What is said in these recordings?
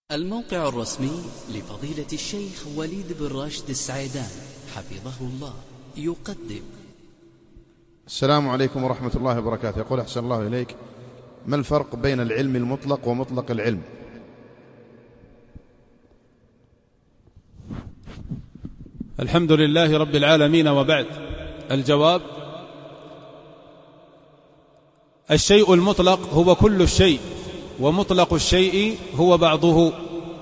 الموقع الرسمي لفضيلة الشيخ وليد بن راشد السعيدان حفظه الله يقدم. السلام عليكم ورحمة الله وبركاته. يقول أحسن الله إليك، ما الفرق بين العلم المطلق ومطلق العلم؟ الحمد لله رب العالمين، وبعد. الجواب: الشيء المطلق هو كل الشيء، ومطلق الشيء هو بعضه.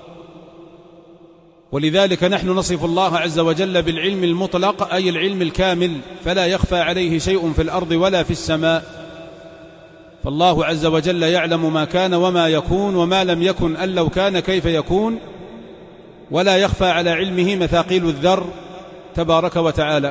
ولذلك نحن نصف الله عز وجل بالعلم المطلق، أي العلم الكامل، فلا يخفى عليه شيء في الأرض ولا في السماء. فالله عز وجل يعلم ما كان وما يكون وما لم يكن أن لو كان كيف يكون، ولا يخفى على علمه مثاقيل الذر تبارك وتعالى.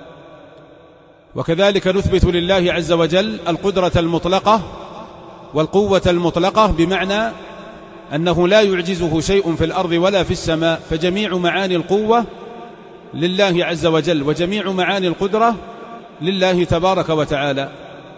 وكذلك نثبت لله عز وجل القدرة المطلقة والقوة المطلقة، بمعنى أنه لا يعجزه شيء في الأرض ولا في السماء، فجميع معاني القوة لله عز وجل، وجميع معاني القدرة لله تبارك وتعالى.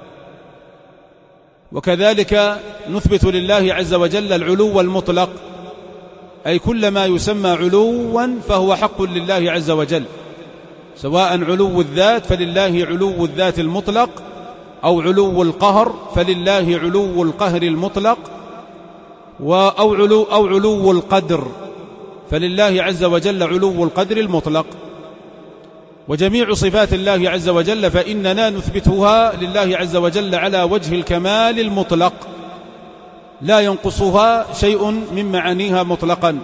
وكذلك نثبت لله عز وجل العلو المطلق، أي كل ما يسمى علوا فهو حق لله عز وجل، سواء علو الذات فلله علو الذات المطلق، أو علو القهر فلله علو القهر المطلق، أو علو القدر فلله عز وجل علو القدر المطلق. وجميع صفات الله عز وجل فإننا نثبتها لله عز وجل على وجه الكمال المطلق، لا ينقصها شيء من معانيها مطلقا.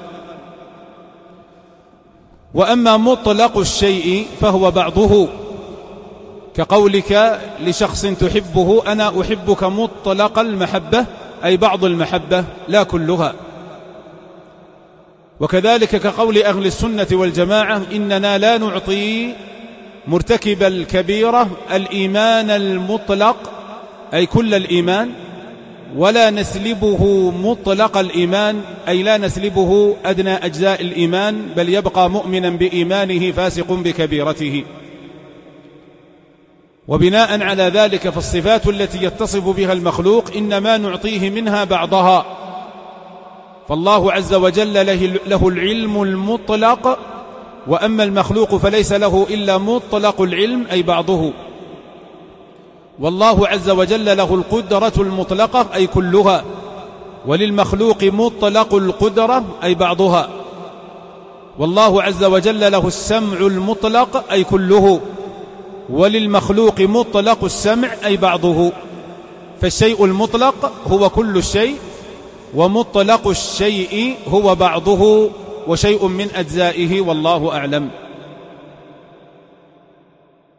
وأما مطلق الشيء فهو بعضه، كقولك لشخص تحبه: أنا أحبك مطلق المحبة، أي بعض المحبة لا كلها. وكذلك كقول أهل السنة والجماعة: إننا لا نعطي مرتكب الكبيرة الإيمان المطلق، أي كل الإيمان، ولا نسلبه مطلق الإيمان، أي لا نسلبه أدنى أجزاء الإيمان، بل يبقى مؤمنا بإيمانه فاسق بكبيرته. وبناء على ذلك فالصفات التي يتصف بها المخلوق إنما نعطيه منها بعضها. فالله عز وجل له العلم المطلق، وأما المخلوق فليس له إلا مطلق العلم، أي بعضه. والله عز وجل له القدرة المطلقة، أي كلها، وللمخلوق مطلق القدرة، أي بعضها. والله عز وجل له السمع المطلق، أي كله، وللمخلوق مطلق السمع، أي بعضه. فالشيء المطلق هو كل الشيء، ومطلق الشيء هو بعضه وشيء من أجزائه، والله أعلم.